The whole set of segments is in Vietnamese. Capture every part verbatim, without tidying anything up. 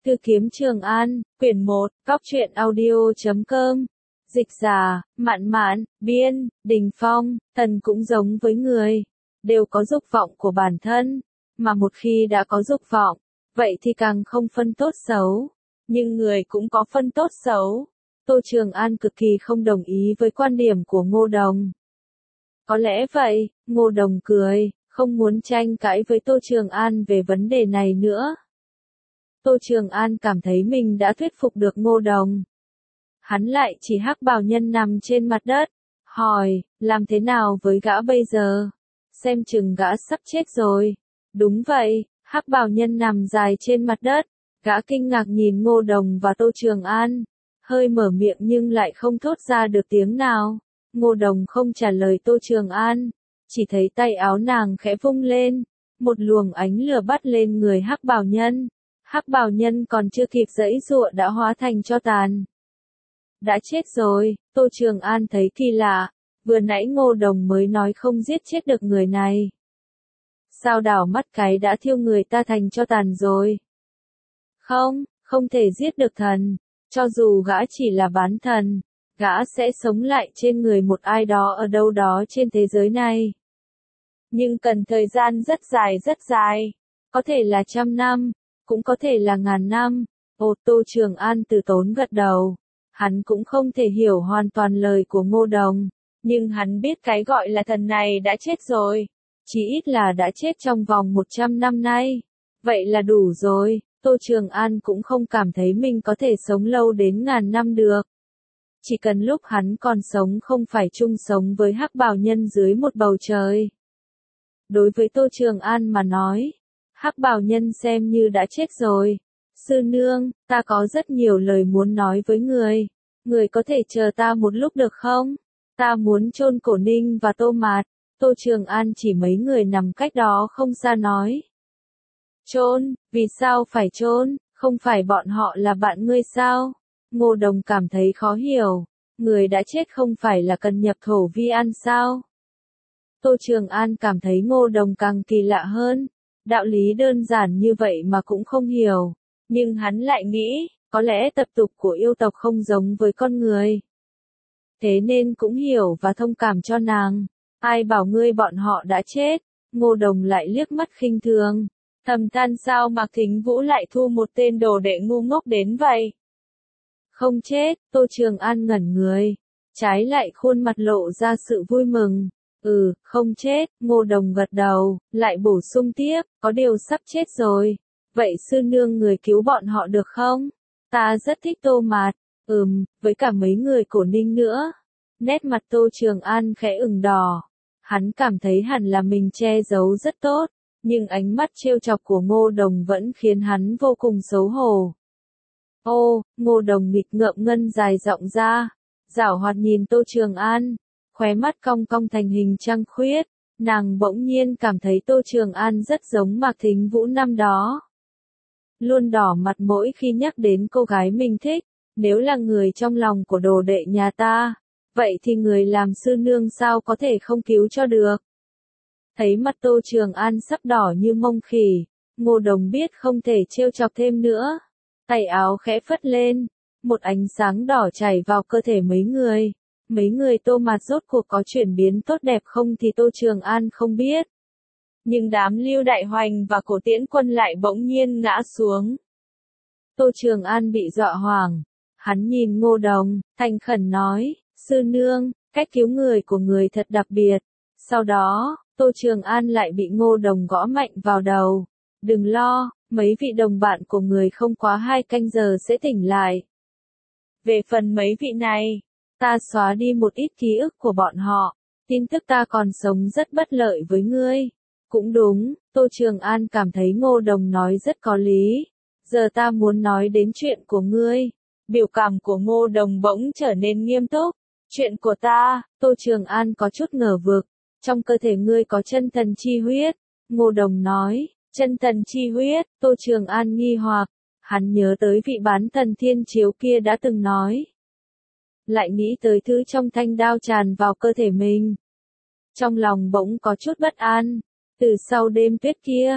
Thư kiếm Trường An, quyển một, góc truyện audio.com. Dịch giả, Mạn Mạn, biên, Đình Phong, Tần cũng giống với người, đều có dục vọng của bản thân, mà một khi đã có dục vọng, vậy thì càng không phân tốt xấu. Nhưng người cũng có phân tốt xấu. Tô Trường An cực kỳ không đồng ý với quan điểm của Ngô Đồng. Có lẽ vậy, Ngô Đồng cười, không muốn tranh cãi với Tô Trường An về vấn đề này nữa. Tô Trường An cảm thấy mình đã thuyết phục được Ngô Đồng. Hắn lại chỉ Hắc Bào Nhân nằm trên mặt đất, hỏi, làm thế nào với gã bây giờ? Xem chừng gã sắp chết rồi. Đúng vậy, Hắc Bào Nhân nằm dài trên mặt đất, gã kinh ngạc nhìn Ngô Đồng và Tô Trường An, hơi mở miệng nhưng lại không thốt ra được tiếng nào. Ngô Đồng không trả lời Tô Trường An, chỉ thấy tay áo nàng khẽ vung lên, một luồng ánh lửa bắt lên người Hắc Bào Nhân. Hắc Bào Nhân còn chưa kịp giãy giụa đã hóa thành tro tàn. Đã chết rồi, Tô Trường An thấy kỳ lạ, vừa nãy Ngô Đồng mới nói không giết chết được người này. Sao đảo mắt cái đã thiêu người ta thành tro tàn rồi? Không, không thể giết được thần, cho dù gã chỉ là bán thần, gã sẽ sống lại trên người một ai đó ở đâu đó trên thế giới này. Nhưng cần thời gian rất dài rất dài, có thể là trăm năm, cũng có thể là ngàn năm. Ô Tô Trường An từ tốn gật đầu. Hắn cũng không thể hiểu hoàn toàn lời của Ngô Đồng, nhưng hắn biết cái gọi là thần này đã chết rồi. Chỉ ít là đã chết trong vòng một trăm năm nay. Vậy là đủ rồi, Tô Trường An cũng không cảm thấy mình có thể sống lâu đến ngàn năm được. Chỉ cần lúc hắn còn sống không phải chung sống với Hắc Bào Nhân dưới một bầu trời. Đối với Tô Trường An mà nói, Hắc Bào Nhân xem như đã chết rồi. Sư nương, ta có rất nhiều lời muốn nói với người. Người có thể chờ ta một lúc được không? Ta muốn chôn Cổ Ninh và Tô Mạt. Tô Trường An chỉ mấy người nằm cách đó không xa nói. Chôn, vì sao phải chôn? Không phải bọn họ là bạn ngươi sao? Ngô Đồng cảm thấy khó hiểu. Người đã chết không phải là cần nhập thổ vi ăn sao? Tô Trường An cảm thấy Ngô Đồng càng kỳ lạ hơn. Đạo lý đơn giản như vậy mà cũng không hiểu. Nhưng hắn lại nghĩ, có lẽ tập tục của yêu tộc không giống với con người. Thế nên cũng hiểu và thông cảm cho nàng. Ai bảo ngươi bọn họ đã chết? Ngô Đồng lại liếc mắt khinh thường. Thầm than sao Mạc Thính Vũ lại thu một tên đồ đệ ngu ngốc đến vậy? Không chết, Tô Trường An ngẩn người. Trái lại khuôn mặt lộ ra sự vui mừng. Ừ, không chết, Ngô Đồng gật đầu, lại bổ sung tiếp, có điều sắp chết rồi. Vậy sư nương người cứu bọn họ được không? Ta rất thích Tô Mạt, ừm, với cả mấy người Cổ Ninh nữa. Nét mặt Tô Trường An khẽ ửng đỏ. Hắn cảm thấy hẳn là mình che giấu rất tốt, nhưng ánh mắt trêu chọc của Ngô Đồng vẫn khiến hắn vô cùng xấu hổ. Ô, Ngô Đồng nghịch ngợm ngân dài giọng ra, giảo hoạt nhìn Tô Trường An, khóe mắt cong cong thành hình trăng khuyết. Nàng bỗng nhiên cảm thấy Tô Trường An rất giống Mạc Thính Vũ năm đó. Luôn đỏ mặt mỗi khi nhắc đến cô gái mình thích, nếu là người trong lòng của đồ đệ nhà ta, vậy thì người làm sư nương sao có thể không cứu cho được. Thấy mặt Tô Trường An sắp đỏ như mông khỉ, Ngô Đồng biết không thể trêu chọc thêm nữa. Tay áo khẽ phất lên, một ánh sáng đỏ chảy vào cơ thể mấy người. Mấy người Tô Mạt rốt cuộc có chuyển biến tốt đẹp không thì Tô Trường An không biết. Nhưng đám Lưu Đại Hoành và Cổ Tiễn Quân lại bỗng nhiên ngã xuống. Tô Trường An bị dọa hoảng. Hắn nhìn Ngô Đồng, thành khẩn nói, sư nương, cách cứu người của người thật đặc biệt. Sau đó, Tô Trường An lại bị Ngô Đồng gõ mạnh vào đầu. Đừng lo, mấy vị đồng bạn của người không quá hai canh giờ sẽ tỉnh lại. Về phần mấy vị này, ta xóa đi một ít ký ức của bọn họ. Tin tức ta còn sống rất bất lợi với ngươi. Cũng đúng, Tô Trường An cảm thấy Ngô Đồng nói rất có lý. Giờ ta muốn nói đến chuyện của ngươi. Biểu cảm của Ngô Đồng bỗng trở nên nghiêm túc. Chuyện của ta, Tô Trường An có chút ngờ vực. Trong cơ thể ngươi có chân thần chi huyết. Ngô Đồng nói, chân thần chi huyết, Tô Trường An nghi hoặc. Hắn nhớ tới vị bán thần thiên chiếu kia đã từng nói. Lại nghĩ tới thứ trong thanh đao tràn vào cơ thể mình. Trong lòng bỗng có chút bất an. Từ sau đêm tuyết kia,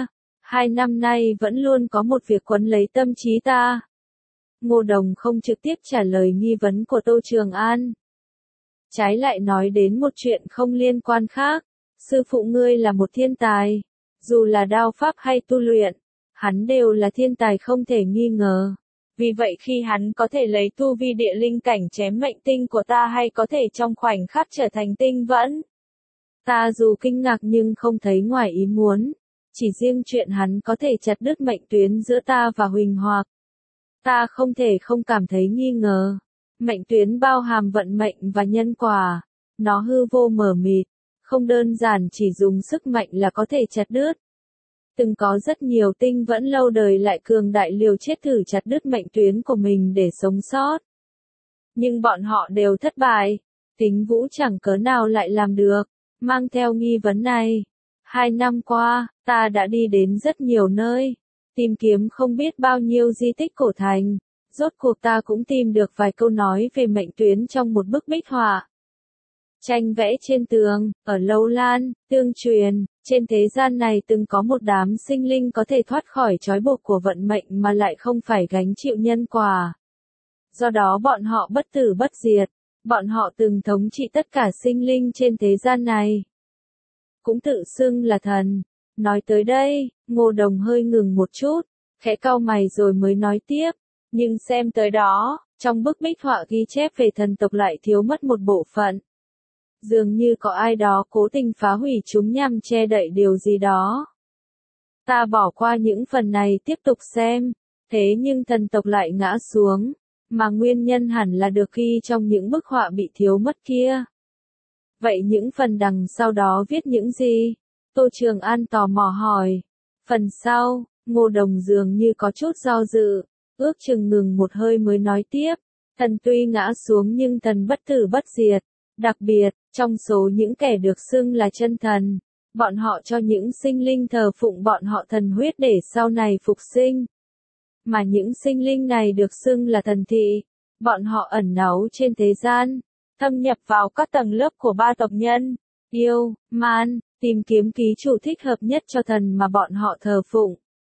Hai năm nay vẫn luôn có một việc quấn lấy tâm trí ta. Ngô Đồng không trực tiếp trả lời nghi vấn của Tô Trường An. Trái lại nói đến một chuyện không liên quan khác. Sư phụ ngươi là một thiên tài. Dù là đao pháp hay tu luyện, hắn đều là thiên tài không thể nghi ngờ. Vì vậy khi hắn có thể lấy tu vi địa linh cảnh chém mệnh tinh của ta hay có thể trong khoảnh khắc trở thành tinh vẫn. Ta dù kinh ngạc nhưng không thấy ngoài ý muốn. Chỉ riêng chuyện hắn có thể chặt đứt mệnh tuyến giữa ta và Huỳnh Hoặc. Ta không thể không cảm thấy nghi ngờ. Mệnh tuyến bao hàm vận mệnh và nhân quả. Nó hư vô mờ mịt. Không đơn giản chỉ dùng sức mạnh là có thể chặt đứt. Từng có rất nhiều tinh vẫn lâu đời lại cường đại liều chết thử chặt đứt mệnh tuyến của mình để sống sót. Nhưng bọn họ đều thất bại. Tính Vũ chẳng cớ nào lại làm được. Mang theo nghi vấn này. Hai năm qua, ta đã đi đến rất nhiều nơi. Tìm kiếm không biết bao nhiêu di tích cổ thành. Rốt cuộc ta cũng tìm được vài câu nói về mệnh tuyến trong một bức bích họa. Tranh vẽ trên tường, ở Lâu Lan, tương truyền, trên thế gian này từng có một đám sinh linh có thể thoát khỏi trói buộc của vận mệnh mà lại không phải gánh chịu nhân quả. Do đó bọn họ bất tử bất diệt, bọn họ từng thống trị tất cả sinh linh trên thế gian này. Cũng tự xưng là thần. Nói tới đây, Ngô Đồng hơi ngừng một chút, khẽ cau mày rồi mới nói tiếp. Nhưng xem tới đó, trong bức bích họa ghi chép về thần tộc lại thiếu mất một bộ phận. Dường như có ai đó cố tình phá hủy chúng nhằm che đậy điều gì đó. Ta bỏ qua những phần này tiếp tục xem, thế nhưng thần tộc lại ngã xuống, mà nguyên nhân hẳn là được ghi trong những bức họa bị thiếu mất kia. Vậy những phần đằng sau đó viết những gì? Tô Trường An tò mò hỏi. Phần sau, Ngô Đồng dường như có chút do dự, ước chừng ngừng một hơi mới nói tiếp. Thần tuy ngã xuống nhưng thần bất tử bất diệt. Đặc biệt, trong số những kẻ được xưng là chân thần, bọn họ cho những sinh linh thờ phụng bọn họ thần huyết để sau này phục sinh. Mà những sinh linh này được xưng là thần thị, bọn họ ẩn náu trên thế gian, thâm nhập vào các tầng lớp của ba tộc nhân, yêu, man, tìm kiếm ký chủ thích hợp nhất cho thần mà bọn họ thờ phụng.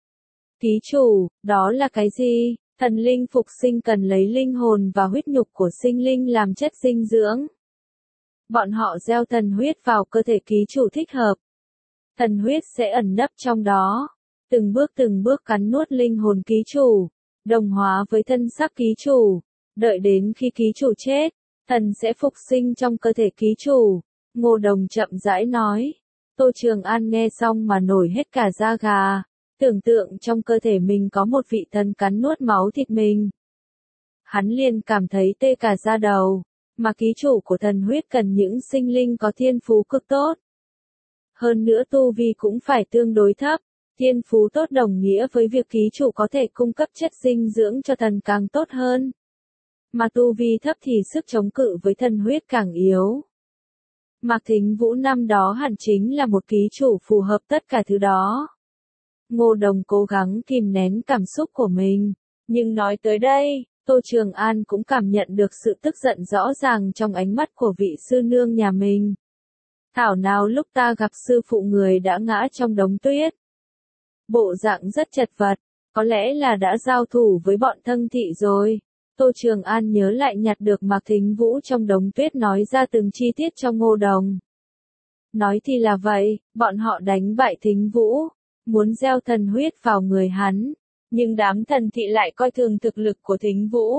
Ký chủ, đó là cái gì? Thần linh phục sinh cần lấy linh hồn và huyết nhục của sinh linh làm chất dinh dưỡng. Bọn họ gieo thần huyết vào cơ thể ký chủ thích hợp. Thần huyết sẽ ẩn nấp trong đó, từng bước từng bước cắn nuốt linh hồn ký chủ, đồng hóa với thân xác ký chủ. Đợi đến khi ký chủ chết, thần sẽ phục sinh trong cơ thể ký chủ. Ngô Đồng chậm rãi nói. Tô Trường An nghe xong mà nổi hết cả da gà, tưởng tượng trong cơ thể mình có một vị thần cắn nuốt máu thịt mình. Hắn liền cảm thấy tê cả da đầu. Mà ký chủ của thần huyết cần những sinh linh có thiên phú cực tốt. Hơn nữa tu vi cũng phải tương đối thấp, thiên phú tốt đồng nghĩa với việc ký chủ có thể cung cấp chất dinh dưỡng cho thần càng tốt hơn. Mà tu vi thấp thì sức chống cự với thần huyết càng yếu. Mạc Thính Vũ năm đó hẳn chính là một ký chủ phù hợp tất cả thứ đó. Ngô Đồng cố gắng kìm nén cảm xúc của mình, nhưng nói tới đây, Tô Trường An cũng cảm nhận được sự tức giận rõ ràng trong ánh mắt của vị sư nương nhà mình. Thảo nào lúc ta gặp sư phụ người đã ngã trong đống tuyết. Bộ dạng rất chật vật, có lẽ là đã giao thủ với bọn Thân Thị rồi. Tô Trường An nhớ lại nhặt được Mạc Thính Vũ trong đống tuyết nói ra từng chi tiết cho Ngô Đồng. Nói thì là vậy, bọn họ đánh bại Thính Vũ, muốn gieo thần huyết vào người hắn. Nhưng đám thần thị lại coi thường thực lực của Thính Vũ.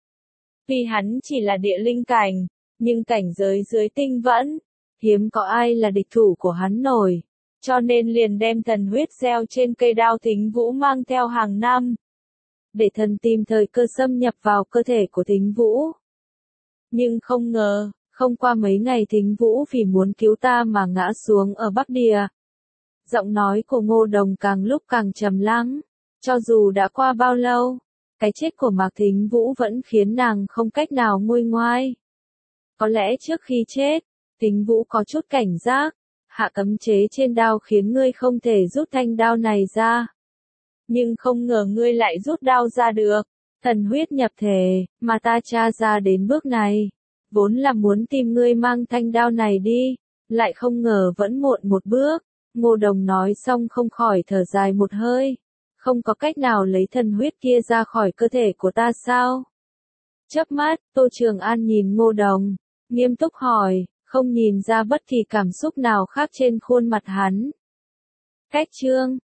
Vì hắn chỉ là địa linh cảnh, nhưng cảnh giới dưới tinh vẫn, hiếm có ai là địch thủ của hắn nổi, cho nên liền đem thần huyết gieo trên cây đao Thính Vũ mang theo hàng năm. Để thần tìm thời cơ xâm nhập vào cơ thể của Thính Vũ. Nhưng không ngờ, không qua mấy ngày Thính Vũ vì muốn cứu ta mà ngã xuống ở Bắc Địa. Giọng nói của Ngô Đồng càng lúc càng trầm lắng. Cho dù đã qua bao lâu, cái chết của Mạc Thính Vũ vẫn khiến nàng không cách nào nguôi ngoai. Có lẽ trước khi chết, Thính Vũ có chút cảnh giác, hạ cấm chế trên đao khiến ngươi không thể rút thanh đao này ra. Nhưng không ngờ ngươi lại rút đao ra được, thần huyết nhập thể, mà ta tra ra đến bước này. Vốn là muốn tìm ngươi mang thanh đao này đi, lại không ngờ vẫn muộn một bước, Ngô Đồng nói xong không khỏi thở dài một hơi. Không có cách nào lấy thần huyết kia ra khỏi cơ thể của ta sao? Chớp mắt, Tô Trường An nhìn Ngô Đồng, nghiêm túc hỏi, không nhìn ra bất kỳ cảm xúc nào khác trên khuôn mặt hắn. Cách chương